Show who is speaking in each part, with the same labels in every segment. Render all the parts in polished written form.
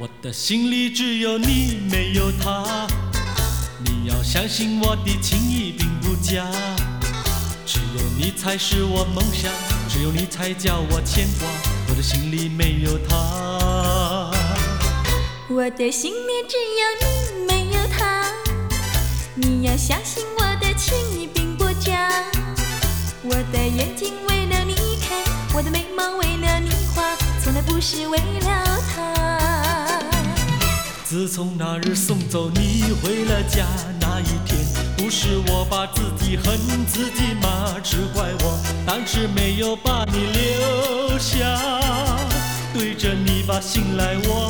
Speaker 1: 我的心里只有你，没有他。你要相信我的情谊并不假，只有你才是我梦想，只有你才叫我牵挂。我的心里没有他，
Speaker 2: 我的心里只有你，没有他。你要相信我的情谊并不假，我的眼睛为了你开，我的眉毛为了你画，从来不是为了他。
Speaker 1: 自从那日送走你回了家那一天，不是我把自己恨自己吗？只怪我当时没有把你留下，对着你把心来挖，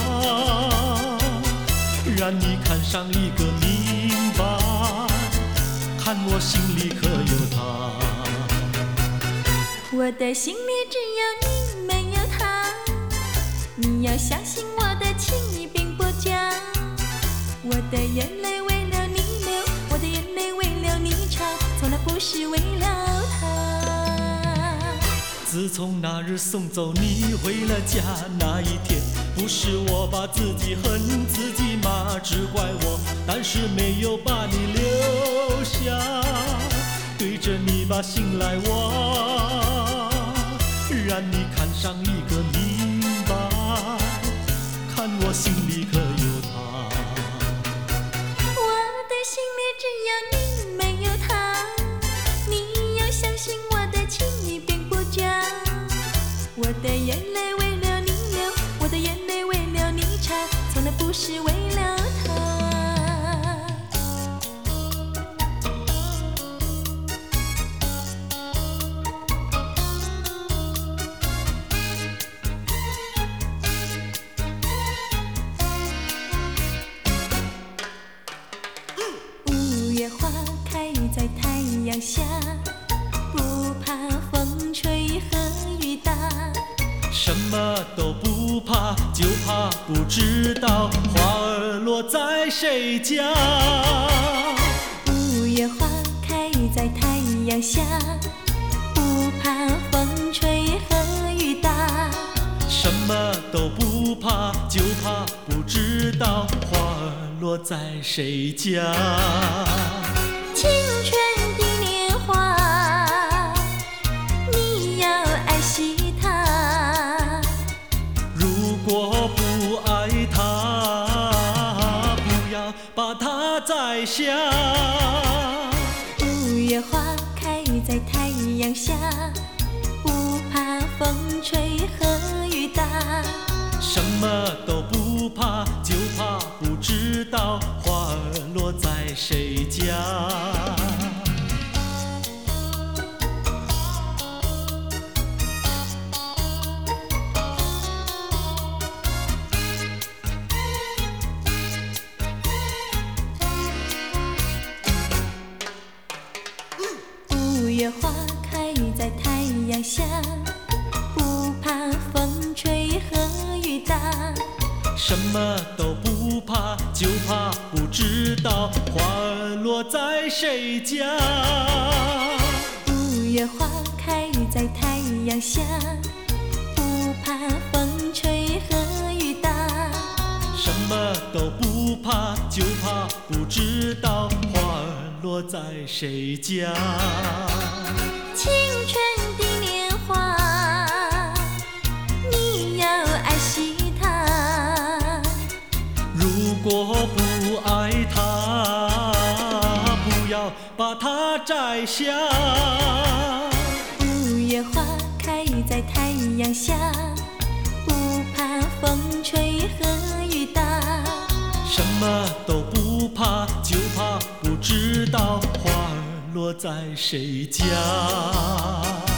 Speaker 1: 让你看上一个明白，看我心里可有他。
Speaker 2: 我的心里只有你，没有他。你要相信我的情谊并不假，我的眼泪为了你流，我的眼泪为了你擦，从来不是为了他。
Speaker 1: 自从那日送走你回了家那一天，不是我把自己恨自己吗？只怪我当时没有把你留下，对着你把心来挖，让你看上一个明白，看我心里可有他。
Speaker 2: 我的心里只有你，没有他。你要相信我的情谊并不假，我的眼泪为了你流，我的眼泪为了你擦，从来不是为了他。五月花开在太阳下，不怕风吹和雨打，
Speaker 1: 什么都不怕，就怕不知道花儿落在谁家。
Speaker 2: 五月花开在太阳下，不怕风吹和雨打，
Speaker 1: 什么都不怕，就怕不知道花儿落在谁家。
Speaker 2: 青春的年华，你要爱惜它。
Speaker 1: 如果不爱它，不要把它摘下。
Speaker 2: 五月花开在太阳下，不怕风吹和雨打，
Speaker 1: 什么都不怕，就怕不知道花儿落在谁家。
Speaker 2: 五月花开在太阳下，不怕风吹和雨打，
Speaker 1: 什么都不怕，就怕不知道花儿落在谁家。
Speaker 2: 五月花开在太阳下，不怕风吹和雨打，
Speaker 1: 什么都不怕，就怕不知道花儿落在谁家。
Speaker 2: 青春的年华，你要爱惜它。
Speaker 1: 如果不爱它，不要把它摘下。
Speaker 2: 五月花开在太阳下，不怕风吹和雨打，
Speaker 1: 什么都不怕，就怕不知道花儿落在谁家。